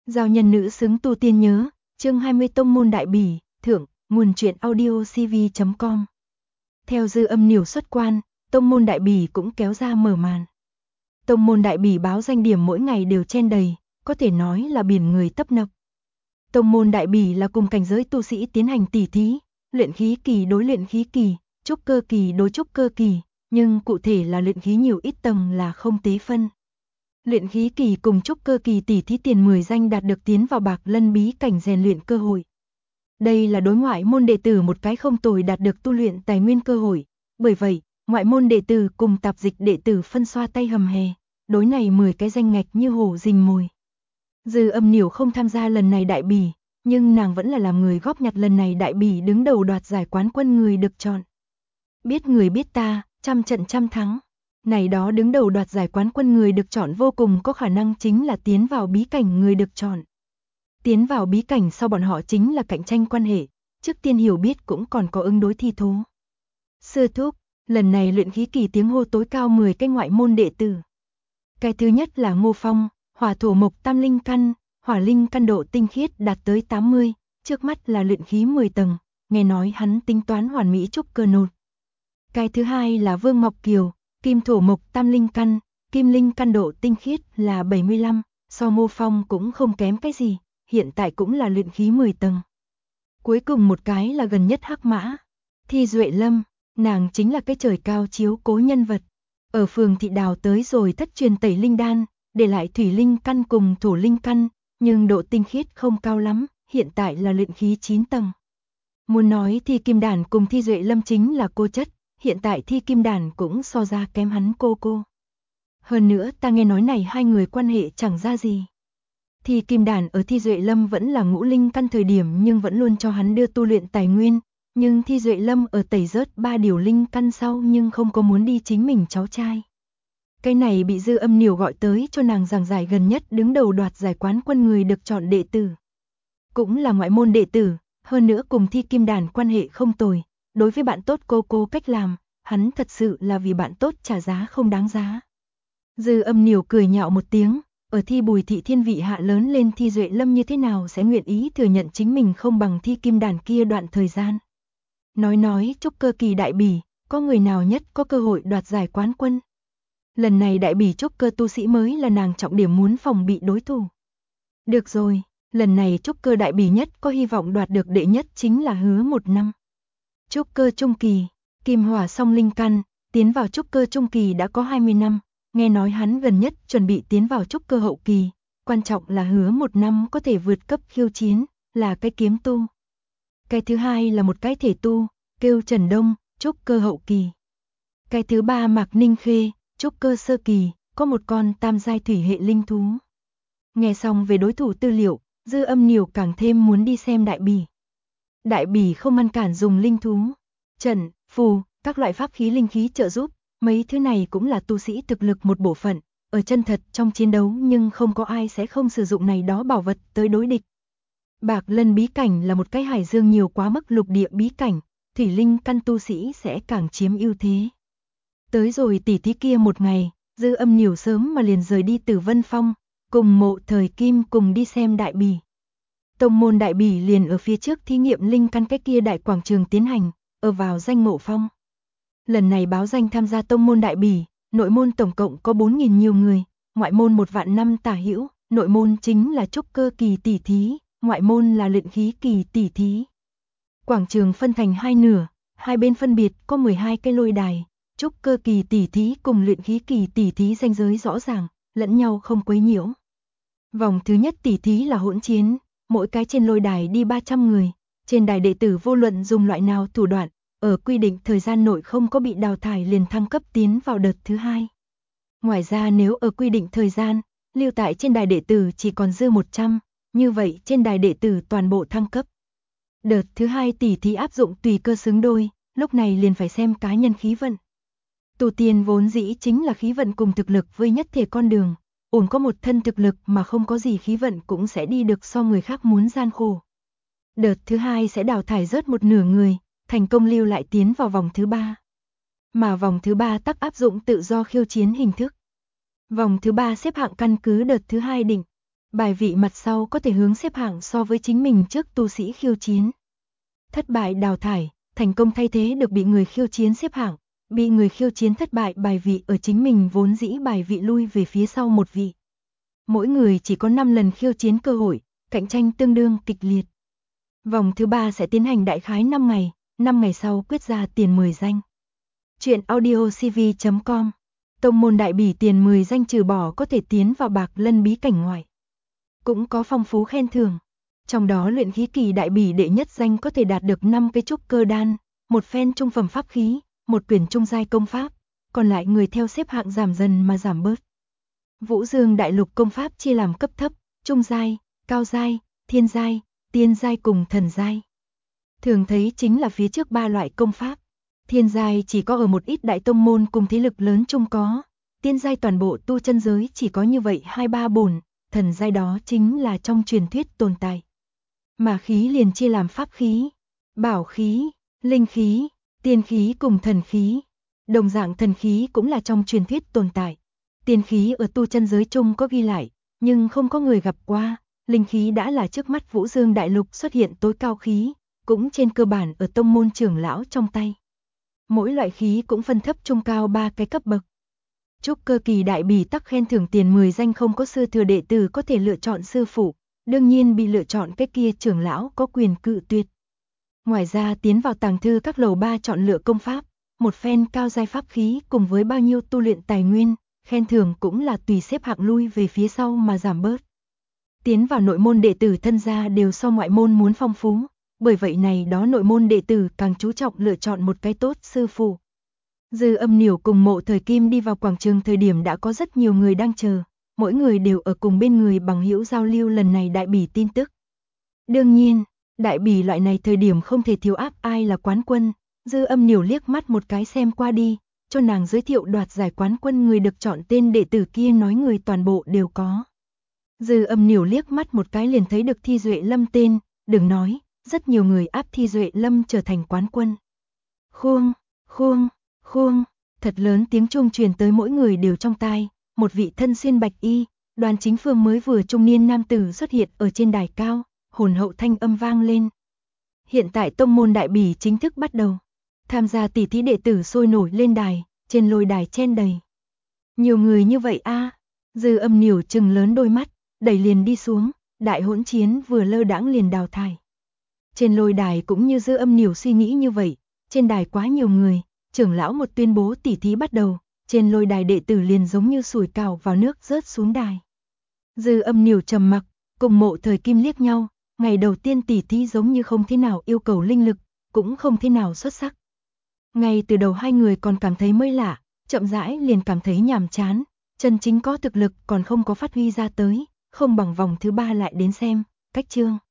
Giao nhân nữ xứng tu tiên nhớ, chương 20 Tông môn đại bỉ, thượng, nguồn truyện audio cv.com. Theo Dư Âm Niểu xuất quan, Tông môn đại bỉ cũng kéo ra mở màn. Tông môn đại bỉ báo danh điểm mỗi ngày đều chen đầy, có thể nói là biển người tấp nập. Tông môn đại bỉ là cùng cảnh giới tu sĩ tiến hành tỉ thí, luyện khí kỳ đối luyện khí kỳ, trúc cơ kỳ đối trúc cơ kỳ, nhưng cụ thể là luyện khí nhiều ít tầng là không tế phân. Luyện khí kỳ cùng trúc cơ kỳ tỉ thí tiền 10 danh đạt được tiến vào Bạc Lân bí cảnh rèn luyện cơ hội. Đây là đối ngoại môn đệ tử một cái không tồi đạt được tu luyện tài nguyên cơ hội, bởi vậy, ngoại môn đệ tử cùng tạp dịch đệ tử phân xoa tay hầm hè, đối này 10 cái danh ngạch như hổ rình mồi. Dư Âm Niểu không tham gia lần này đại bỉ, nhưng nàng vẫn là làm người góp nhặt lần này đại bỉ đứng đầu đoạt giải quán quân người được chọn. Biết người biết ta, trăm trận trăm thắng. Này đó đứng đầu đoạt giải quán quân người được chọn vô cùng có khả năng chính là tiến vào bí cảnh người được chọn. Tiến vào bí cảnh sau bọn họ chính là cạnh tranh quan hệ, trước tiên hiểu biết cũng còn có ứng đối thi thố. Sư thúc, lần này luyện khí kỳ tiếng hô tối cao 10 cái ngoại môn đệ tử. Cái thứ nhất là Ngô Phong, hỏa thổ mộc tam linh căn, hỏa linh căn độ tinh khiết đạt tới 80, trước mắt là luyện khí 10 tầng, nghe nói hắn tính toán hoàn mỹ trúc cơ nột. Cái thứ hai là Vương Ngọc Kiều, kim thổ mộc tam linh căn, kim linh căn độ tinh khiết là 75, so Ngô Phong cũng không kém cái gì, hiện tại cũng là luyện khí 10 tầng. Cuối cùng một cái là gần nhất Hắc Mã, Thi Duệ Lâm, nàng chính là cái trời cao chiếu cố nhân vật. Ở phường thị đào tới rồi thất truyền tẩy linh đan, để lại thủy linh căn cùng thổ linh căn, nhưng độ tinh khiết không cao lắm, hiện tại là luyện khí 9 tầng. Muốn nói Thi Kim Đản cùng Thi Duệ Lâm chính là cô chất, hiện tại Thi Kim Đản cũng so ra kém hắn cô. Hơn nữa ta nghe nói này hai người quan hệ chẳng ra gì. Thi Kim Đản ở Thi Duệ Lâm vẫn là ngũ linh căn thời điểm nhưng vẫn luôn cho hắn đưa tu luyện tài nguyên, nhưng Thi Duệ Lâm ở tẩy rớt 3 điều linh căn sau nhưng không có muốn đi chính mình cháu trai. Cái này bị Dư Âm Niểu gọi tới cho nàng giảng giải gần nhất đứng đầu đoạt giải quán quân người được chọn đệ tử. Cũng là ngoại môn đệ tử, hơn nữa cùng Thi Kim Đản quan hệ không tồi, đối với bạn tốt cô cách làm, hắn thật sự là vì bạn tốt trả giá không đáng giá. Dư Âm Niểu cười nhạo một tiếng, ở Thi Bùi thị thiên vị hạ lớn lên Thi Duệ Lâm như thế nào sẽ nguyện ý thừa nhận chính mình không bằng Thi Kim Đản kia đoạn thời gian. Nói trúc cơ kỳ đại bỉ, có người nào nhất có cơ hội đoạt giải quán quân. Lần này đại bỉ trúc cơ tu sĩ mới là nàng trọng điểm muốn phòng bị đối thủ. Được rồi, lần này trúc cơ đại bỉ nhất có hy vọng đoạt được đệ nhất chính là Hứa Một Năm. Trúc cơ trung kỳ, kim hỏa song linh căn, tiến vào trúc cơ trung kỳ đã có 20 năm, nghe nói hắn gần nhất chuẩn bị tiến vào trúc cơ hậu kỳ, quan trọng là Hứa Một Năm có thể vượt cấp khiêu chiến, là cái kiếm tu. Cái thứ hai là một cái thể tu, kêu Trần Đông, trúc cơ hậu kỳ. Cái thứ ba Mạc Ninh Khê, trúc cơ sơ kỳ, có một con tam giai thủy hệ linh thú. Nghe xong về đối thủ tư liệu, Dư Âm Niểu càng thêm muốn đi xem đại bỉ. Đại bỉ không ngăn cản dùng linh thú, trận, phù, các loại pháp khí linh khí trợ giúp, mấy thứ này cũng là tu sĩ thực lực một bộ phận, ở chân thật trong chiến đấu nhưng không có ai sẽ không sử dụng này đó bảo vật tới đối địch. Bạc Lân bí cảnh là một cái hải dương nhiều quá mức lục địa bí cảnh, thủy linh căn tu sĩ sẽ càng chiếm ưu thế. Tới rồi tỉ thí kia một ngày, Dư Âm Niểu sớm mà liền rời đi Tử Vân Phong, cùng Mộ Thời Kim cùng đi xem đại bỉ. Tông môn đại bỉ liền ở phía trước thí nghiệm linh căn cái kia đại quảng trường tiến hành, ở vào danh Mộ Phong. Lần này báo danh tham gia tông môn đại bỉ, nội môn tổng cộng có 4.000 nhiều người, ngoại môn 1 vạn năm tả hữu, nội môn chính là trúc cơ kỳ tỉ thí, ngoại môn là luyện khí kỳ tỉ thí. Quảng trường phân thành hai nửa, hai bên phân biệt có 12 cái lôi đài, trúc cơ kỳ tỉ thí cùng luyện khí kỳ tỉ thí ranh giới rõ ràng, lẫn nhau không quấy nhiễu. Vòng thứ nhất tỉ thí là hỗn chiến, mỗi cái trên lôi đài đi 300 người, trên đài đệ tử vô luận dùng loại nào thủ đoạn, ở quy định thời gian nội không có bị đào thải liền thăng cấp tiến vào đợt thứ hai. Ngoài ra nếu ở quy định thời gian, lưu tại trên đài đệ tử chỉ còn dư 100, như vậy trên đài đệ tử toàn bộ thăng cấp. Đợt thứ hai tỉ thí áp dụng tùy cơ xứng đôi, lúc này liền phải xem cá nhân khí vận. Tu tiên vốn dĩ chính là khí vận cùng thực lực với nhất thể con đường, ổn có một thân thực lực mà không có gì khí vận cũng sẽ đi được so người khác muốn gian khổ. Đợt thứ hai sẽ đào thải rớt một nửa người, thành công lưu lại tiến vào vòng thứ ba. Mà vòng thứ ba tắc áp dụng tự do khiêu chiến hình thức. Vòng thứ ba xếp hạng căn cứ đợt thứ hai định. Bài vị mặt sau có thể hướng xếp hạng so với chính mình trước tu sĩ khiêu chiến. Thất bại đào thải, thành công thay thế được bị người khiêu chiến xếp hạng, bị người khiêu chiến thất bại bài vị ở chính mình vốn dĩ bài vị lui về phía sau một vị. Mỗi người chỉ có 5 lần khiêu chiến cơ hội, cạnh tranh tương đương kịch liệt. Vòng thứ 3 sẽ tiến hành đại khái 5 ngày, 5 ngày sau quyết ra tiền 10 danh. Chuyện audiocv.com. Tông môn đại bỉ tiền 10 danh trừ bỏ có thể tiến vào Bạc Lân bí cảnh ngoại. Cũng có phong phú khen thưởng. Trong đó luyện khí kỳ đại bỉ đệ nhất danh có thể đạt được 5 cái trúc cơ đan, một phen trung phẩm pháp khí, một quyển trung giai công pháp, còn lại người theo xếp hạng giảm dần mà giảm bớt. Vũ Dương đại lục công pháp chia làm cấp thấp, trung giai, cao giai, thiên giai, tiên giai cùng thần giai. Thường thấy chính là phía trước 3 loại công pháp. Thiên giai chỉ có ở một ít đại tông môn cùng thế lực lớn chung có, tiên giai toàn bộ tu chân giới chỉ có như vậy 2-3 bổn, thần giai đó chính là trong truyền thuyết tồn tại. Mà khí liền chia làm pháp khí, bảo khí, linh khí, tiên khí cùng thần khí. Đồng dạng thần khí cũng là trong truyền thuyết tồn tại. Tiên khí ở tu chân giới chung có ghi lại, nhưng không có người gặp qua. Linh khí đã là trước mắt Vũ Dương đại lục xuất hiện tối cao khí, cũng trên cơ bản ở tông môn trưởng lão trong tay. Mỗi loại khí cũng phân thấp trung cao 3 cái cấp bậc. Trúc cơ kỳ đại bỉ tắc khen thưởng tiền 10 danh không có sư thừa đệ tử có thể lựa chọn sư phụ, đương nhiên bị lựa chọn cái kia trưởng lão có quyền cự tuyệt. Ngoài ra tiến vào tàng thư các lầu 3 chọn lựa công pháp, một phen cao giai pháp khí cùng với bao nhiêu tu luyện tài nguyên, khen thưởng cũng là tùy xếp hạng lui về phía sau mà giảm bớt. Tiến vào nội môn đệ tử thân gia đều so ngoại môn muốn phong phú, bởi vậy này đó nội môn đệ tử càng chú trọng lựa chọn một cái tốt sư phụ. Dư Âm Niểu cùng Mộ Thời Kim đi vào quảng trường thời điểm đã có rất nhiều người đang chờ, mỗi người đều ở cùng bên người bằng hữu giao lưu lần này đại bỉ tin tức. Đương nhiên, đại bỉ loại này thời điểm không thể thiếu áp ai là quán quân, Dư Âm Niểu liếc mắt một cái xem qua đi, cho nàng giới thiệu đoạt giải quán quân người được chọn tên đệ tử kia nói người toàn bộ đều có. Dư Âm Niểu liếc mắt một cái liền thấy được Thi Duệ Lâm tên, đừng nói, rất nhiều người áp Thi Duệ Lâm trở thành quán quân. Khuông, khuông, khuông, thật lớn tiếng chuông truyền tới mỗi người đều trong tai, một vị thân xuyên bạch y, Đoàn Chính Phương mới vừa trung niên nam tử xuất hiện ở trên đài cao, hồn hậu thanh âm vang lên. Hiện tại tông môn đại bỉ chính thức bắt đầu. Tham gia tỷ thí đệ tử sôi nổi lên đài, trên lôi đài chen đầy. Nhiều người như vậy a. Dư Âm Niểu trừng lớn đôi mắt, đẩy liền đi xuống, đại hỗn chiến vừa lơ đãng liền đào thải. Trên lôi đài cũng như Dư Âm Niểu suy nghĩ như vậy, trên đài quá nhiều người, trưởng lão một tuyên bố tỷ thí bắt đầu, trên lôi đài đệ tử liền giống như sủi cảo vào nước rớt xuống đài. Dư Âm Niểu trầm mặc, cùng Mộ Thời Kim liếc nhau, ngày đầu tiên tỷ thí giống như không thế nào yêu cầu linh lực, cũng không thế nào xuất sắc. Ngay từ đầu hai người còn cảm thấy mới lạ, chậm rãi liền cảm thấy nhàm chán, chân chính có thực lực còn không có phát huy ra tới, không bằng vòng thứ 3 lại đến xem, cách chương.